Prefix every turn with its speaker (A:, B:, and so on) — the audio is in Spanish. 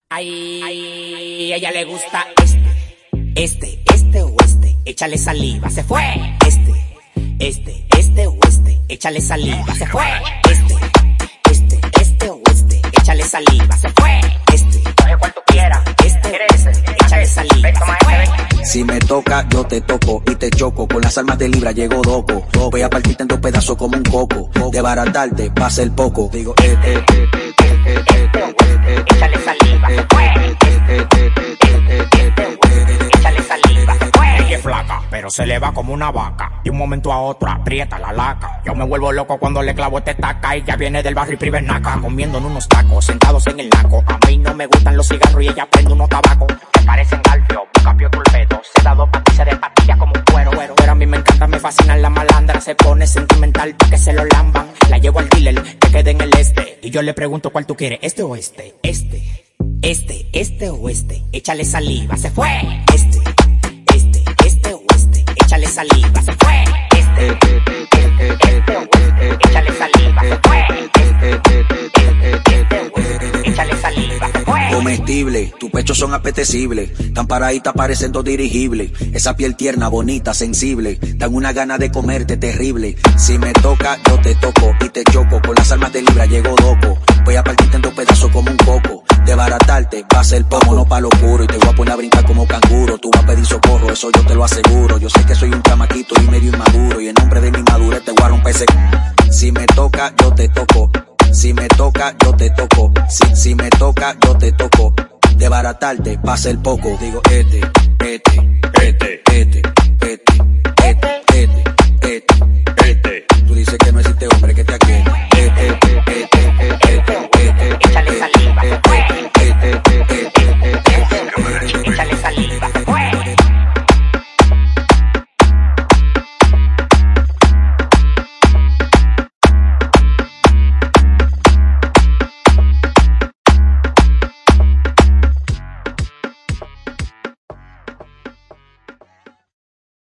A: Ay, a ella le gusta este o este, échale saliva, se fue. Este o este, échale saliva, se fue. Este o este, échale saliva, se fue. Coge cual tú quieras, échale saliva, se fue.
B: Si me toca, yo te toco y te choco. Con las armas de Libra llego doco. Voy a partirte en dos pedazos como un coco. Desbaratarte va a ser poco. Digo,
A: échale saliva, se fue. Échale saliva, se fue.
C: Ella es flaca, pero se le va como una vaca. De un momento a otro aprieta la laca. Yo me vuelvo loco cuando le clavo este taca. Ella viene del barrio y privernaca, comiendo en unos tacos, sentados en el naco. A mí no me gustan los cigarros y ella prende unos tabacos que parecen Garfio, Bucapio, Tulpedo. Se da dos pastillas de pastillas como un cuero. Pero a mí me encanta, me fascinan la malandra. Se pone sentimental pa' que se lo lamban. La llevo al dealer, que quede en el este. Y yo le pregunto cuál tú quieres, este o este.
A: Este o este, échale saliva, se fue. Este o este, échale saliva, se fue. Este o este, échale saliva, se fue. Échale saliva, se fue.
B: comestible, tus pechos son apetecibles. Tan paraditas parecen dos dirigibles. Esa piel tierna, bonita, sensible. Dan una gana de comerte terrible. Si me toca, yo te toco y te choco. Con las armas de Libra llego doco. Voy a partirte en dos pedazos como un coco. Desbaratarte va a ser poco, no pa' lo puro. Y te voy a poner a brincar como canguro. Tú vas a pedir socorro, eso yo te lo aseguro. Yo sé que soy un chamaquito y medio inmaduro. Y en nombre de mi madurez te voy a romper ese. Si me toca, yo te toco. Si me toca, yo te toco. Si me toca, yo te toco. Desbaratarte va a ser poco. Digo, este.